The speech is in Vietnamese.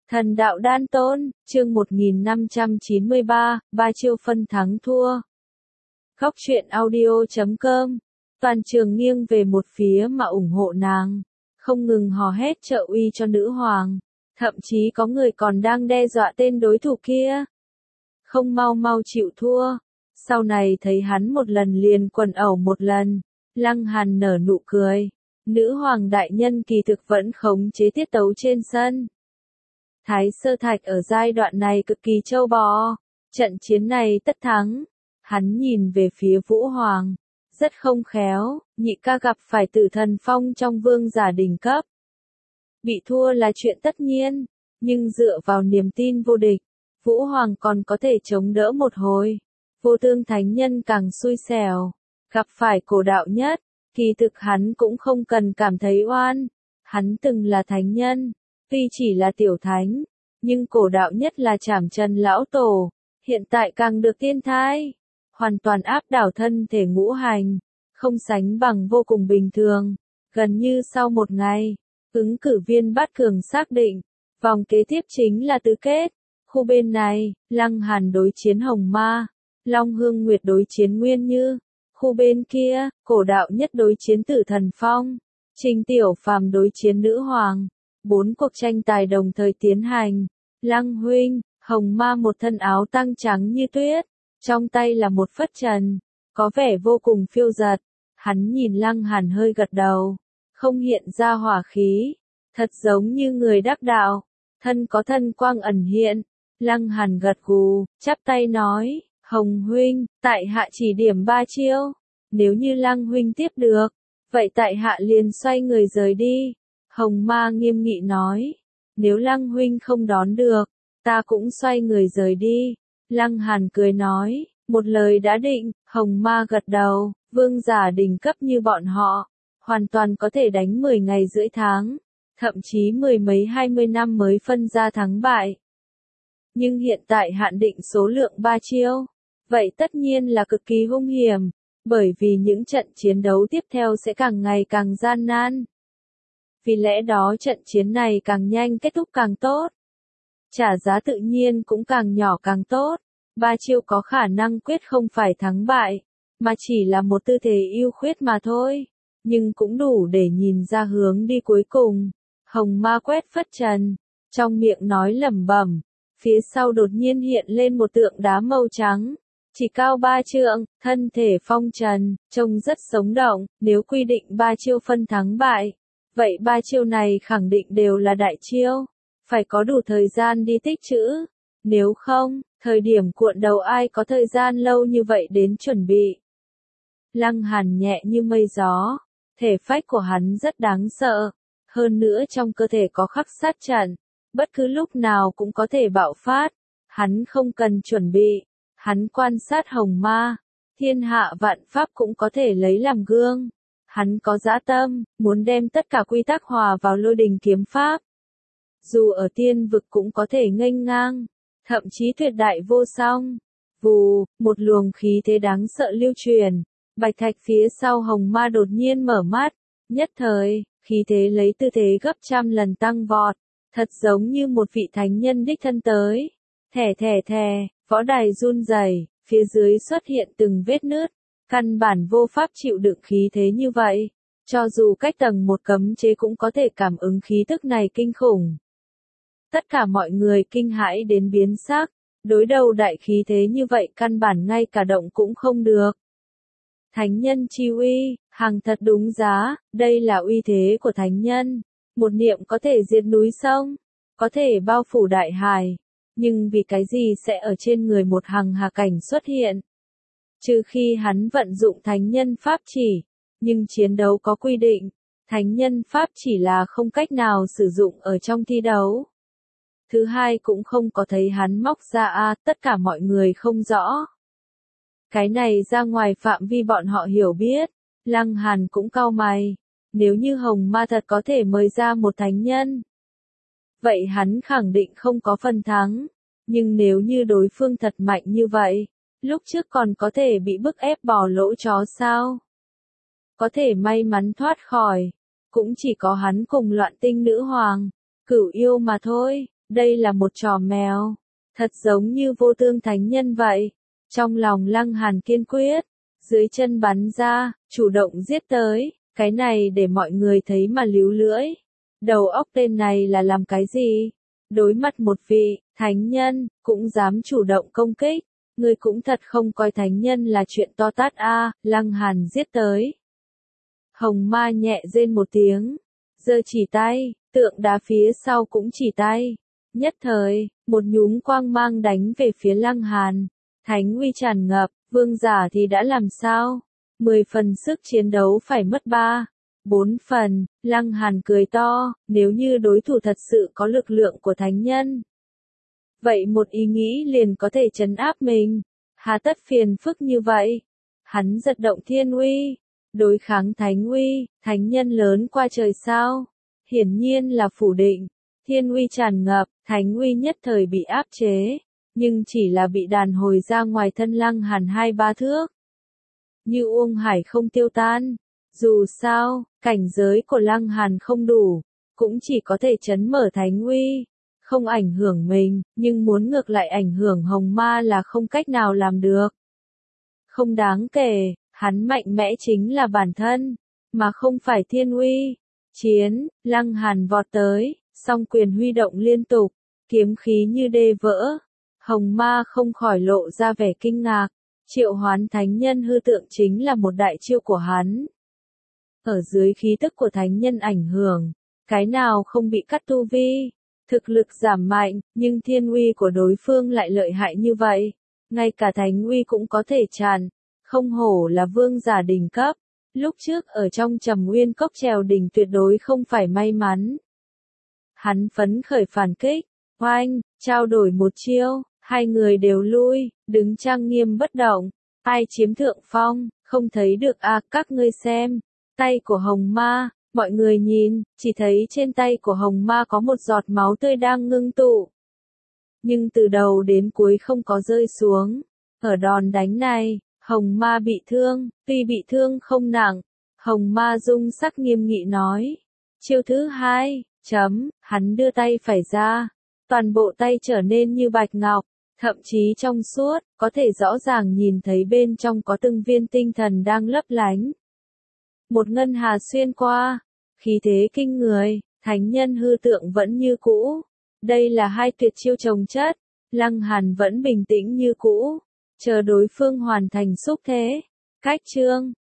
Thần đạo đan tôn, chương 1593, ba chiêu phân thắng thua. Góc truyện audio.com. Toàn trường nghiêng về một phía mà ủng hộ nàng, không ngừng hò hét trợ uy cho nữ hoàng, thậm chí có người còn đang đe dọa tên đối thủ kia. Không mau mau chịu thua. Sau này thấy hắn một lần liền quần ẩu một lần, Lăng Hàn nở nụ cười. Nữ hoàng đại nhân kỳ thực vẫn khống chế tiết tấu trên sân. Thái Sơ Thạch ở giai đoạn này cực kỳ trâu bò, trận chiến này tất thắng. Hắn nhìn về phía Vũ Hoàng, rất không khéo, nhị ca gặp phải Tử Thần Phong trong vương giả đỉnh cấp. Bị thua là chuyện tất nhiên, nhưng dựa vào niềm tin vô địch, Vũ Hoàng còn có thể chống đỡ một hồi. Vô Tương Thánh Nhân càng xui xẻo, gặp phải Cổ Đạo Nhất, kỳ thực hắn cũng không cần cảm thấy oan. Hắn từng là thánh nhân, tuy chỉ là tiểu thánh, nhưng Cổ Đạo Nhất là Trảm Trần lão tổ, hiện tại càng được tiên thai, hoàn toàn áp đảo thân thể ngũ hành, không sánh bằng vô cùng bình thường. Gần như sau một ngày, ứng cử viên bát cường xác định, vòng kế tiếp chính là tứ kết. Khu bên này, Lăng Hàn đối chiến Hồng Ma, Long Hương Nguyệt đối chiến Nguyên Như. Khu bên kia, Cổ Đạo Nhất đối chiến Tử Thần Phong, Trình Tiểu Phàm đối chiến Nữ Hoàng. 4 cuộc tranh tài đồng thời tiến hành. Lăng huynh, Hồng Ma một thân áo tang trắng như tuyết, trong tay là một phất trần, có vẻ vô cùng phiêu dật. Hắn nhìn Lăng Hàn hơi gật đầu, không hiện ra hỏa khí, thật giống như người đắc đạo, thân có thân quang ẩn hiện. Lăng Hàn gật gù, chắp tay nói, Hồng huynh, tại hạ chỉ điểm 3 chiêu, nếu như Lăng huynh tiếp được, vậy tại hạ liền xoay người rời đi. Hồng Ma nghiêm nghị nói, nếu Lăng huynh không đón được, ta cũng xoay người rời đi. Lăng Hàn cười nói, một lời đã định. Hồng Ma gật đầu, vương giả đỉnh cấp như bọn họ, hoàn toàn có thể đánh 10 ngày rưỡi tháng, thậm chí 10 mấy 20 năm mới phân ra thắng bại. Nhưng hiện tại hạn định số lượng 3 chiêu, vậy tất nhiên là cực kỳ hung hiểm, bởi vì những trận chiến đấu tiếp theo sẽ càng ngày càng gian nan. Vì lẽ đó trận chiến này càng nhanh kết thúc càng tốt. Trả giá tự nhiên cũng càng nhỏ càng tốt. 3 chiêu có khả năng quyết không phải thắng bại, mà chỉ là một tư thế ưu khuyết mà thôi. Nhưng cũng đủ để nhìn ra hướng đi cuối cùng. Hồng Ma quét phất trần, trong miệng nói lẩm bẩm, phía sau đột nhiên hiện lên một tượng đá màu trắng. Chỉ cao 3 trượng, thân thể phong trần, trông rất sống động. Nếu quy định 3 chiêu phân thắng bại, vậy 3 chiêu này khẳng định đều là đại chiêu, phải có đủ thời gian đi tích trữ. Nếu không, thời điểm cuộn đầu ai có thời gian lâu như vậy đến chuẩn bị. Lăng Hàn nhẹ như mây gió, thể phách của hắn rất đáng sợ, hơn nữa trong cơ thể có khắc sát trận, bất cứ lúc nào cũng có thể bạo phát. Hắn không cần chuẩn bị, hắn quan sát Hồng Ma, thiên hạ vạn pháp cũng có thể lấy làm gương. Hắn có dã tâm, muốn đem tất cả quy tắc hòa vào Lôi Đình kiếm pháp. Dù ở tiên vực cũng có thể nghênh ngang, thậm chí tuyệt đại vô song. Vù, một luồng khí thế đáng sợ lưu truyền. Bạch thạch phía sau Hồng Ma đột nhiên mở mắt, nhất thời, khí thế lấy tư thế gấp trăm lần tăng vọt, thật giống như một vị thánh nhân đích thân tới. Thè thè thè, võ đài run rẩy, phía dưới xuất hiện từng vết nứt, căn bản vô pháp chịu đựng khí thế như vậy. Cho dù cách tầng một cấm chế cũng có thể cảm ứng khí tức này kinh khủng. Tất cả mọi người kinh hãi đến biến sắc, đối đầu đại khí thế như vậy căn bản ngay cả động cũng không được. Thánh nhân chi uy, hàng thật đúng giá, đây là uy thế của thánh nhân. Một niệm có thể diệt núi sông, có thể bao phủ đại hải, nhưng vì cái gì sẽ ở trên người một hằng hà cảnh xuất hiện? Trừ khi hắn vận dụng thánh nhân pháp chỉ, nhưng chiến đấu có quy định, thánh nhân pháp chỉ là không cách nào sử dụng ở trong thi đấu. Thứ hai cũng không có thấy hắn móc ra tất cả mọi người không rõ. Cái này ra ngoài phạm vi bọn họ hiểu biết. Lăng Hàn cũng cau mày, nếu như Hồng Ma thật có thể mời ra một thánh nhân, vậy hắn khẳng định không có phần thắng. Nhưng nếu như đối phương thật mạnh như vậy, lúc trước còn có thể bị bức ép bỏ lỗ chó sao? Có thể may mắn thoát khỏi, cũng chỉ có hắn cùng Loạn Tinh Nữ Hoàng, Cửu Yêu mà thôi. Đây là một trò mèo, thật giống như vô tương thánh nhân vậy. Trong lòng Lăng Hàn kiên quyết, dưới chân bắn ra, chủ động giết tới, cái này để mọi người thấy mà líu lưỡi. Đầu óc tên này là làm cái gì? Đối mặt một vị thánh nhân, cũng dám chủ động công kích. Ngươi cũng thật không coi thánh nhân là chuyện to tát a. Lăng Hàn giết tới. Hồng ma nhẹ rên một tiếng, giơ chỉ tay, tượng đá phía sau cũng chỉ tay. Nhất thời, một nhúm quang mang đánh về phía Lăng Hàn. Thánh uy tràn ngập, vương giả thì đã làm sao? 10 phần sức chiến đấu phải mất 3, 4 phần. Lăng Hàn cười to, nếu như đối thủ thật sự có lực lượng của thánh nhân. Vậy một ý nghĩ liền có thể trấn áp mình. Hà tất phiền phức như vậy? Hắn giật động thiên uy. Đối kháng thánh uy, thánh nhân lớn qua trời sao? Hiển nhiên là phủ định. Thiên uy tràn ngập, thánh uy nhất thời bị áp chế. Nhưng chỉ là bị đàn hồi ra ngoài thân Lăng Hàn 2-3 thước. Như uông hải không tiêu tan. Dù sao, cảnh giới của Lăng Hàn không đủ. Cũng chỉ có thể trấn mở thánh uy. Không ảnh hưởng mình, nhưng muốn ngược lại ảnh hưởng hồng ma là không cách nào làm được. Không đáng kể, hắn mạnh mẽ chính là bản thân, mà không phải thiên uy. Chiến, Lăng Hàn vọt tới, song quyền huy động liên tục, kiếm khí như đê vỡ. Hồng ma không khỏi lộ ra vẻ kinh ngạc, triệu hoán thánh nhân hư tượng chính là một đại chiêu của hắn. Ở dưới khí tức của thánh nhân ảnh hưởng, cái nào không bị cắt tu vi. Thực lực giảm mạnh, nhưng thiên uy của đối phương lại lợi hại như vậy. Ngay cả thánh uy cũng có thể tràn. Không hổ là vương giả đỉnh cấp. Lúc trước ở trong Trầm Nguyên Cốc trèo đỉnh tuyệt đối không phải may mắn. Hắn phấn khởi phản kích. Oanh, trao đổi một chiêu. Hai người đều lui, đứng trang nghiêm bất động. Ai chiếm thượng phong, không thấy được à, các ngươi xem. Tay của hồng ma. Mọi người nhìn, chỉ thấy trên tay của hồng ma có một giọt máu tươi đang ngưng tụ. Nhưng từ đầu đến cuối không có rơi xuống. Ở đòn đánh này, hồng ma bị thương, tuy bị thương không nặng. Hồng ma dung sắc nghiêm nghị nói. Chiêu thứ 2, hắn đưa tay phải ra. Toàn bộ tay trở nên như bạch ngọc, thậm chí trong suốt, có thể rõ ràng nhìn thấy bên trong có từng viên tinh thần đang lấp lánh. Một ngân hà xuyên qua, khí thế kinh người, thánh nhân hư tượng vẫn như cũ. Đây là hai tuyệt chiêu chồng chất, Lăng Hàn vẫn bình tĩnh như cũ, chờ đối phương hoàn thành xúc thế. Cách chương